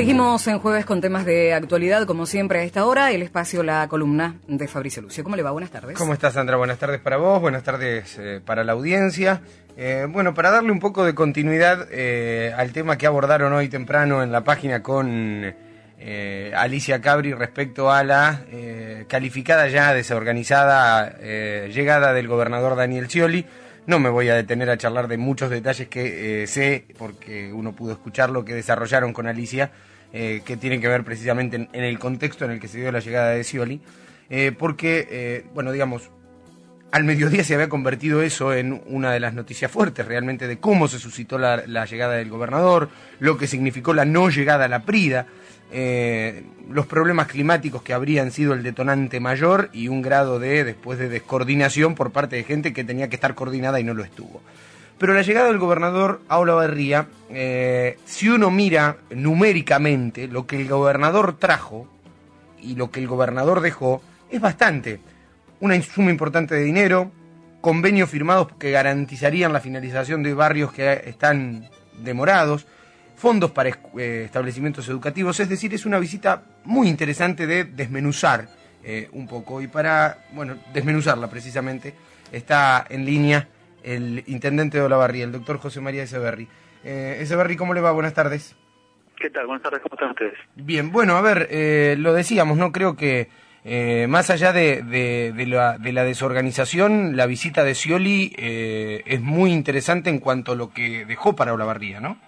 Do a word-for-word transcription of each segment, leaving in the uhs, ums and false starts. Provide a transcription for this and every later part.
Seguimos en Jueves con temas de actualidad, como siempre a esta hora, el espacio, la columna de Fabricio Lucio. ¿Cómo le va? Buenas tardes. ¿Cómo estás, Sandra? Buenas tardes para vos, buenas tardes eh, para la audiencia. Eh, bueno, para darle un poco de continuidad eh, al tema que abordaron hoy temprano en la página con eh, Alicia Cabri respecto a la eh, calificada ya desorganizada eh, llegada del gobernador Daniel Scioli. No me voy a detener a charlar de muchos detalles que eh, sé, porque uno pudo escuchar lo que desarrollaron con Alicia, eh, que tienen que ver precisamente en, en el contexto en el que se dio la llegada de Scioli, eh, porque, eh, bueno, digamos, al mediodía se había convertido eso en una de las noticias fuertes realmente de cómo se suscitó la, la llegada del gobernador, lo que significó la no llegada a la Prida, eh, los problemas climáticos que habrían sido el detonante mayor y un grado de, después de descoordinación por parte de gente que tenía que estar coordinada y no lo estuvo. Pero la llegada del gobernador a Olavarría, eh, si uno mira numéricamente lo que el gobernador trajo y lo que el gobernador dejó, es bastante. Una suma importante de dinero, convenios firmados que garantizarían la finalización de barrios que están demorados, fondos para eh, establecimientos educativos, es decir, es una visita muy interesante de desmenuzar eh, un poco, y para, bueno, desmenuzarla precisamente, está en línea el intendente de Olavarría, el doctor José María Echeverri. Eh, Echeverri, ¿cómo le va? Buenas tardes. ¿Qué tal? Buenas tardes, ¿cómo están ustedes? Bien, bueno, a ver, eh, lo decíamos, ¿no? Creo que eh, más allá de, de, de, la, de la desorganización, la visita de Scioli eh, es muy interesante en cuanto a lo que dejó para Olavarría, ¿no?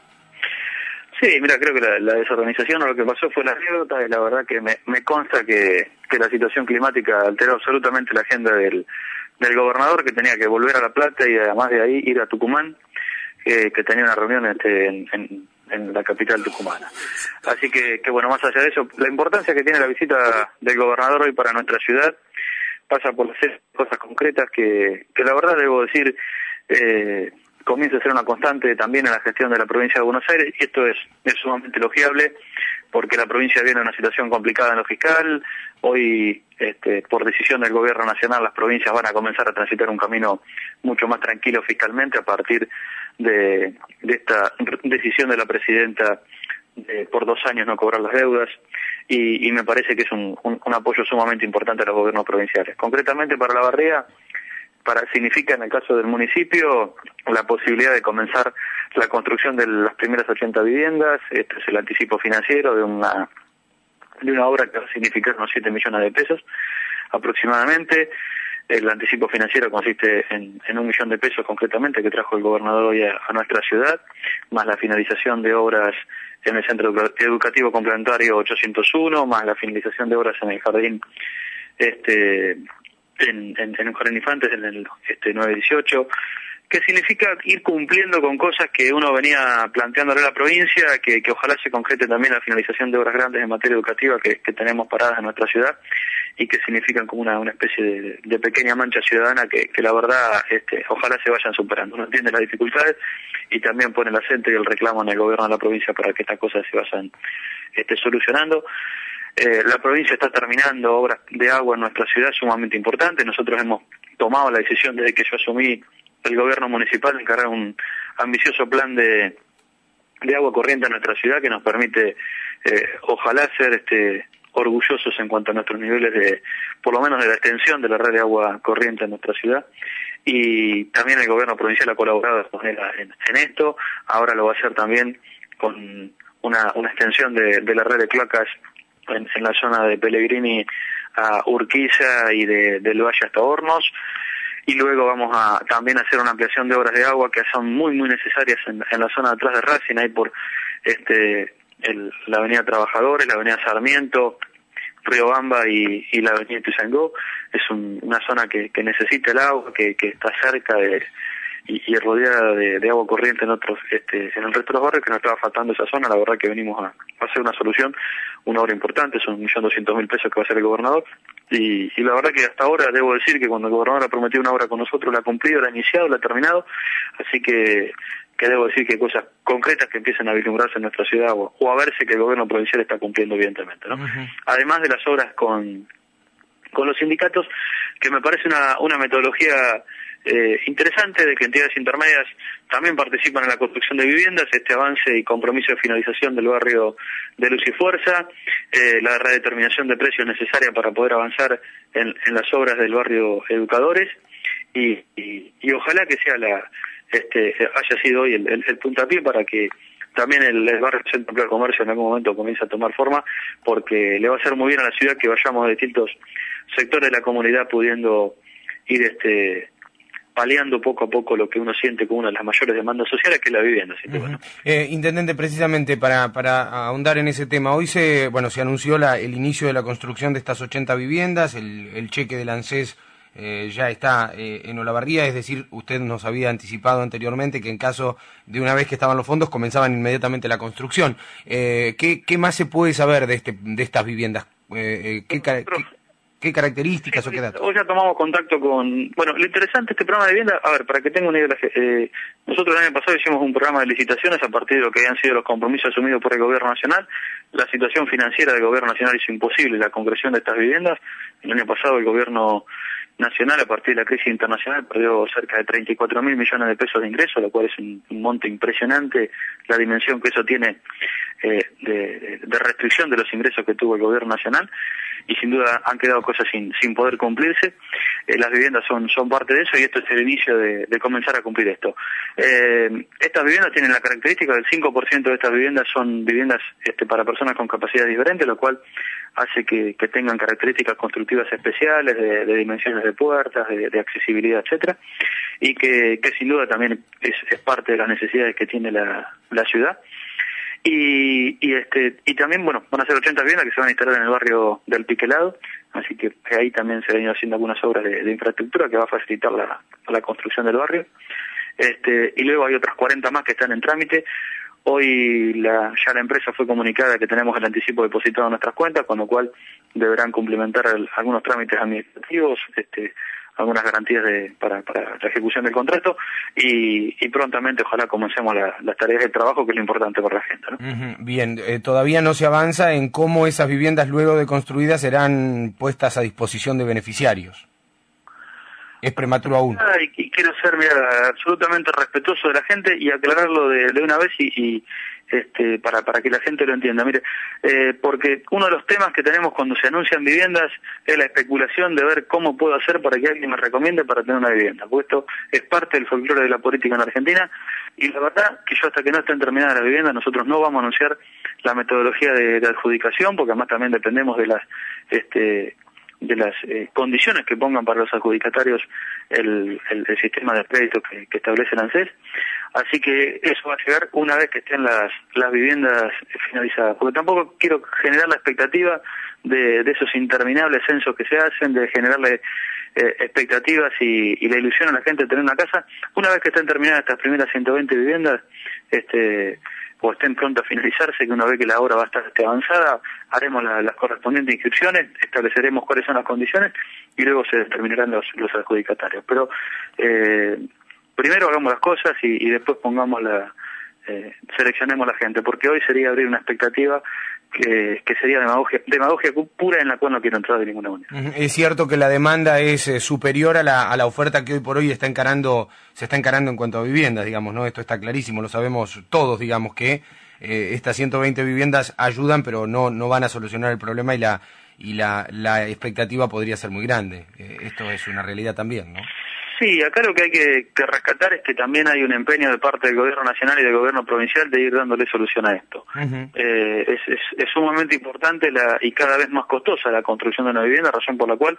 Sí, mira, creo que la, la desorganización o lo que pasó fue la anécdota, y la verdad que me, me consta que, que la situación climática alteró absolutamente la agenda del, del gobernador, que tenía que volver a La Plata y además de ahí ir a Tucumán, eh, que tenía una reunión este, en, en, en la capital tucumana. Así que, que, bueno, más allá de eso, la importancia que tiene la visita del gobernador hoy para nuestra ciudad pasa por hacer cosas concretas que, que la verdad debo decir, eh, comienza a ser una constante también en la gestión de la provincia de Buenos Aires, y esto es, es sumamente elogiable, porque la provincia viene en una situación complicada en lo fiscal. Hoy, este, por decisión del gobierno nacional, las provincias van a comenzar a transitar un camino mucho más tranquilo fiscalmente a partir de, de esta decisión de la presidenta de por dos años no cobrar las deudas, y, y me parece que es un, un, un apoyo sumamente importante a los gobiernos provinciales. Concretamente para Olavarría, para significa en el caso del municipio la posibilidad de comenzar la construcción de las primeras ochenta viviendas. Este es el anticipo financiero de una de una obra que va a significar unos siete millones de pesos aproximadamente. El anticipo financiero consiste en, en un millón de pesos concretamente que trajo el gobernador hoy a, a nuestra ciudad, más la finalización de obras en el Centro Educativo Complementario ochocientos uno, más la finalización de obras en el jardín este en, en, en un jardín infantes en el este nueve dieciocho, que significa ir cumpliendo con cosas que uno venía planteándole a la provincia, que, que ojalá se concrete también la finalización de obras grandes en materia educativa que, que tenemos paradas en nuestra ciudad, y que significan como una, una especie de, de pequeña mancha ciudadana que, que la verdad este, ojalá se vayan superando. Uno entiende las dificultades y también pone el acento y el reclamo en el gobierno de la provincia para que estas cosas se vayan este, solucionando. Eh, la provincia está terminando obras de agua en nuestra ciudad sumamente importantes. Nosotros hemos tomado la decisión desde que yo asumí el gobierno municipal de encargar un ambicioso plan de, de agua corriente en nuestra ciudad que nos permite, eh, ojalá, ser este, orgullosos en cuanto a nuestros niveles de, por lo menos de la extensión de la red de agua corriente en nuestra ciudad. Y también el gobierno provincial ha colaborado de manera en, en esto. Ahora lo va a hacer también con una, una extensión de, de la red de cloacas en, en la zona de Pellegrini a Urquiza y de, del Valle hasta Hornos. Y luego vamos a también hacer una ampliación de obras de agua que son muy muy necesarias en, en la zona de atrás de Racing, ahí por este el, la avenida Trabajadores, la avenida Sarmiento, Riobamba y, y la avenida Ituzaingó. Es un, una zona que, que necesita el agua, que, que está cerca de y, y rodeada de, de agua corriente en otros este en el resto de los barrios, que nos estaba faltando esa zona. La verdad que venimos a, a hacer una solución, una obra importante, son un millón doscientos mil pesos que va a hacer el gobernador. Y, y la verdad que hasta ahora debo decir que cuando el gobernador ha prometido una obra con nosotros, la ha cumplido, la ha iniciado, la ha terminado, así que, que debo decir que hay cosas concretas que empiezan a vislumbrarse en nuestra ciudad o, o a verse que el gobierno provincial está cumpliendo evidentemente, ¿no? Uh-huh. Además de las obras con, con los sindicatos, que me parece una, una metodología eh, interesante de que entidades intermedias también participan en la construcción de viviendas, este avance y compromiso de finalización del barrio de Luz y Fuerza, eh, la redeterminación de precios necesaria para poder avanzar en, en las obras del barrio Educadores, y, y, y ojalá que sea la este haya sido hoy el, el, el puntapié para que también el, el barrio Centro de Comercio en algún momento comience a tomar forma, porque le va a hacer muy bien a la ciudad que vayamos de distintos sectores de la comunidad pudiendo ir este paliando poco a poco lo que uno siente como una de las mayores demandas sociales, que es la vivienda. Así que, uh-huh. bueno. eh, Intendente, precisamente para, para ahondar en ese tema, hoy se bueno se anunció la, el inicio de la construcción de estas ochenta viviendas, el, el cheque del ANSES eh, ya está eh, en Olavarría, es decir, usted nos había anticipado anteriormente que en caso de una vez que estaban los fondos comenzaban inmediatamente la construcción. Eh, ¿qué, ¿Qué más se puede saber de, este, de estas viviendas? Eh, eh, ¿qué, qué, ¿Qué características o qué datos? Hoy ya tomamos contacto con... Bueno, lo interesante de este programa de vivienda, a ver, para que tenga una idea, eh, nosotros el año pasado hicimos un programa de licitaciones a partir de lo que habían sido los compromisos asumidos por el Gobierno Nacional. La situación financiera del Gobierno Nacional hizo imposible la concreción de estas viviendas. El año pasado el Gobierno Nacional, a partir de la crisis internacional, perdió cerca de treinta y cuatro mil millones de pesos de ingresos, lo cual es un, un monto impresionante, la dimensión que eso tiene eh, de, de restricción de los ingresos que tuvo el Gobierno Nacional. Y sin duda han quedado cosas sin sin poder cumplirse. Eh, las viviendas son son parte de eso, y esto es el inicio de, de comenzar a cumplir esto. Eh, estas viviendas tienen la característica del cinco por ciento de estas viviendas son viviendas este, para personas con capacidades diferentes, lo cual hace que, que tengan características constructivas especiales, de, de dimensiones de puertas, de, de accesibilidad, etcétera, y que, que sin duda también es, es parte de las necesidades que tiene la, la ciudad. Y, y este y también, bueno, van a ser ochenta viviendas que se van a instalar en el barrio del Piquelado, así que ahí también se han ido haciendo algunas obras de, de infraestructura que va a facilitar la, la construcción del barrio. Este y luego hay otras cuarenta más que están en trámite. Hoy la, ya la empresa fue comunicada que tenemos el anticipo depositado en nuestras cuentas, con lo cual deberán cumplimentar el, algunos trámites administrativos, este algunas garantías de, para, para la ejecución del contrato, y, y prontamente ojalá comencemos la, las tareas de trabajo, que es lo importante para la gente, ¿no? Uh-huh. Bien, eh, todavía no se avanza en cómo esas viviendas luego de construidas serán puestas a disposición de beneficiarios. Es prematuro aún. Y, y quiero ser, mira, absolutamente respetuoso de la gente y aclararlo de, de una vez y, y este para para que la gente lo entienda. Mire, eh, porque uno de los temas que tenemos cuando se anuncian viviendas es la especulación de ver cómo puedo hacer para que alguien me recomiende para tener una vivienda. Porque esto es parte del folclore de la política en Argentina, y la verdad que yo hasta que no estén terminadas las viviendas nosotros no vamos a anunciar la metodología de, de adjudicación, porque además también dependemos de las este de las eh, condiciones que pongan para los adjudicatarios el, el, el sistema de crédito que, que establece el ANSES. Así que eso va a llegar una vez que estén las las viviendas finalizadas, porque tampoco quiero generar la expectativa de, de esos interminables censos que se hacen, de generarle eh, expectativas y, y la ilusión a la gente de tener una casa. Una vez que estén terminadas estas primeras ciento veinte viviendas, este o estén pronto a finalizarse, que una vez que la obra va a estar este, avanzada, haremos la, las correspondientes inscripciones, estableceremos cuáles son las condiciones y luego se determinarán los, los adjudicatarios. Pero eh, primero hagamos las cosas y, y después pongamos la, eh, seleccionemos la gente, porque hoy sería abrir una expectativa que, que sería demagogia, demagogia pura, en la cual no quiero entrar de ninguna manera. Es cierto que la demanda es eh, superior a la, a la oferta que hoy por hoy está encarando, se está encarando en cuanto a viviendas, digamos, ¿no? Esto está clarísimo, lo sabemos todos, digamos, que eh, estas ciento veinte viviendas ayudan, pero no no van a solucionar el problema, y la y la, la expectativa podría ser muy grande. Eh, esto es una realidad también, ¿no? Sí, acá lo que hay que, que rescatar es que también hay un empeño de parte del gobierno nacional y del gobierno provincial de ir dándole solución a esto. Uh-huh. eh, es, es, es sumamente importante la, y cada vez más costosa la construcción de una vivienda, razón por la cual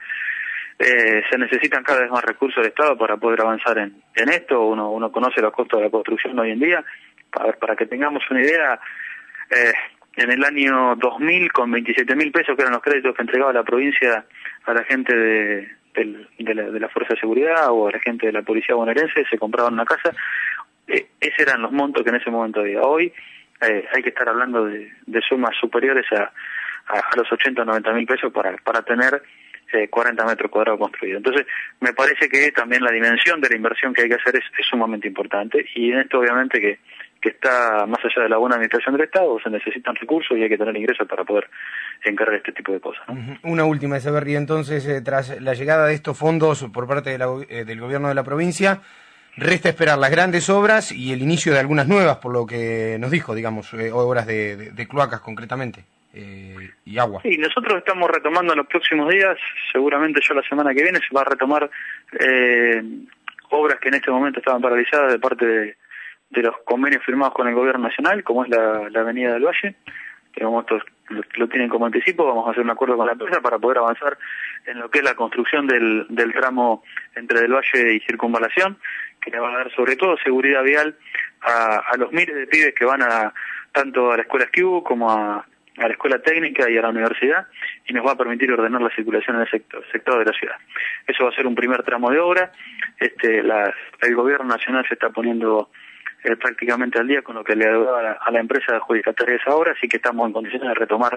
eh, se necesitan cada vez más recursos del Estado para poder avanzar en, en esto. Uno, uno conoce los costos de la construcción hoy en día. Para, para que tengamos una idea, eh, en el año dos mil, con veintisiete mil pesos, que eran los créditos que entregaba la provincia a la gente de... Del, de, la, de la Fuerza de Seguridad o a la gente de la Policía Bonaerense, se compraban una casa. Eh, esos eran los montos que en ese momento había. Hoy eh, hay que estar hablando de, de sumas superiores a, a, a los ochenta o noventa mil pesos para, para tener eh, cuarenta metros cuadrados construidos. Entonces, me parece que también la dimensión de la inversión que hay que hacer es, es sumamente importante, y en esto obviamente que, que está más allá de la buena administración del Estado, se necesitan recursos y hay que tener ingresos para poder encargar este tipo de cosas, ¿no? Una última, Echeverri, entonces, eh, tras la llegada de estos fondos por parte de la, eh, del gobierno de la provincia, resta esperar las grandes obras y el inicio de algunas nuevas, por lo que nos dijo, digamos, eh, obras de, de, de cloacas concretamente, eh, y agua. Sí, nosotros estamos retomando en los próximos días, seguramente ya la semana que viene se va a retomar eh, obras que en este momento estaban paralizadas de parte de, de los convenios firmados con el gobierno nacional, como es la, la Avenida del Valle, que como estos lo, lo tienen como anticipo. Vamos a hacer un acuerdo con la empresa para poder avanzar en lo que es la construcción del, del tramo entre Del Valle y Circunvalación, que le va a dar sobre todo seguridad vial a, a los miles de pibes que van a tanto a la escuela Esquiu como a, a la escuela técnica y a la universidad, y nos va a permitir ordenar la circulación en el sector, sector de la ciudad. Eso va a ser un primer tramo de obra. Este, la, el gobierno nacional se está poniendo eh, prácticamente al día con lo que le adeudaba a la, a la empresa adjudicataria de esa obra, así que estamos en condiciones de retomar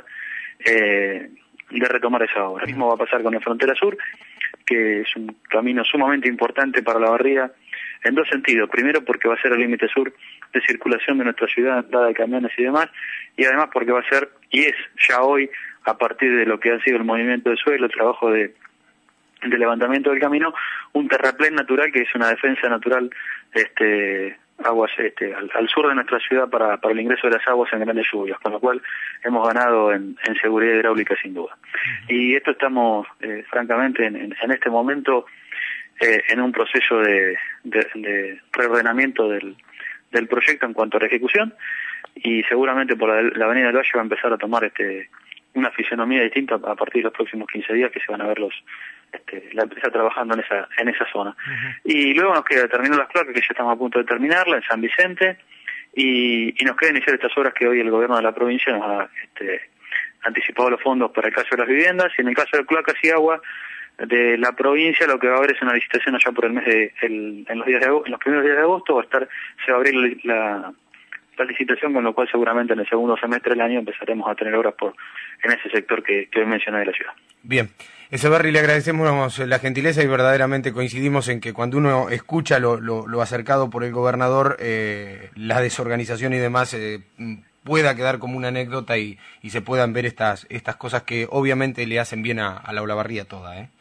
eh, de retomar esa obra. Lo mismo va a pasar con la Frontera Sur, que es un camino sumamente importante para la barría en dos sentidos. Primero, porque va a ser el límite sur de circulación de nuestra ciudad, entrada de camiones y demás, y además porque va a ser, y es ya hoy, a partir de lo que ha sido el movimiento de suelo, el trabajo de, de levantamiento del camino, un terraplén natural que es una defensa natural este aguas este al, al sur de nuestra ciudad para, para el ingreso de las aguas en grandes lluvias, con lo cual hemos ganado en, en seguridad hidráulica sin duda. Y esto estamos, eh, francamente, en, en, en este momento eh, en un proceso de, de, de reordenamiento del, del proyecto en cuanto a la ejecución, y seguramente por la, la Avenida del Valle va a empezar a tomar este una fisonomía distinta a partir de los próximos quince días, que se van a ver los este, la empresa trabajando en esa en esa zona. Uh-huh. Y luego nos queda terminar las cloacas, que ya estamos a punto de terminarla, en San Vicente, y, y nos queda iniciar estas obras que hoy el gobierno de la provincia nos ha este, anticipado los fondos para el caso de las viviendas, y en el caso de cloacas y agua de la provincia lo que va a haber es una licitación allá por el mes de el, en los días de agosto, en los primeros días de agosto va a estar se va a abrir la, la licitación, con lo cual seguramente en el segundo semestre del año empezaremos a tener obras por en ese sector que, que hoy mencioné de la ciudad. Bien, Echeverri, le agradecemos la gentileza y verdaderamente coincidimos en que cuando uno escucha lo, lo, lo acercado por el gobernador, eh, la desorganización y demás eh, pueda quedar como una anécdota y, y se puedan ver estas estas cosas que obviamente le hacen bien a, a la Olavarría toda, ¿eh?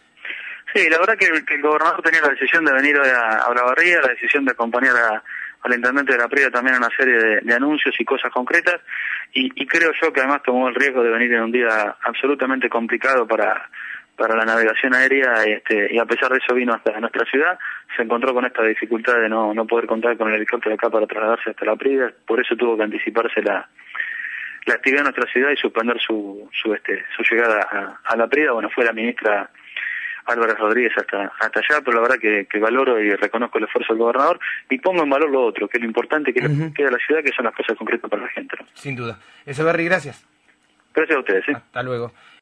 Sí, la verdad que el, que el gobernador tenía la decisión de venir a, a Olavarría, la decisión de acompañar a, al intendente de la Prida también en una serie de, de anuncios y cosas concretas, y, y creo yo que además tomó el riesgo de venir en un día absolutamente complicado para para la navegación aérea, este, y a pesar de eso vino hasta nuestra ciudad, se encontró con esta dificultad de no no poder contar con el helicóptero acá para trasladarse hasta la Prida, por eso tuvo que anticiparse la la actividad en nuestra ciudad y suspender su su este su llegada a, a la Prida. Bueno, fue la ministra Álvarez Rodríguez hasta hasta allá, pero la verdad que, que valoro y reconozco el esfuerzo del gobernador y pongo en valor lo otro, que es lo importante que uh-huh. queda la ciudad, que son las cosas concretas para la gente, ¿no? Sin duda. Echeverri, gracias. Gracias a ustedes, ¿sí? Hasta luego.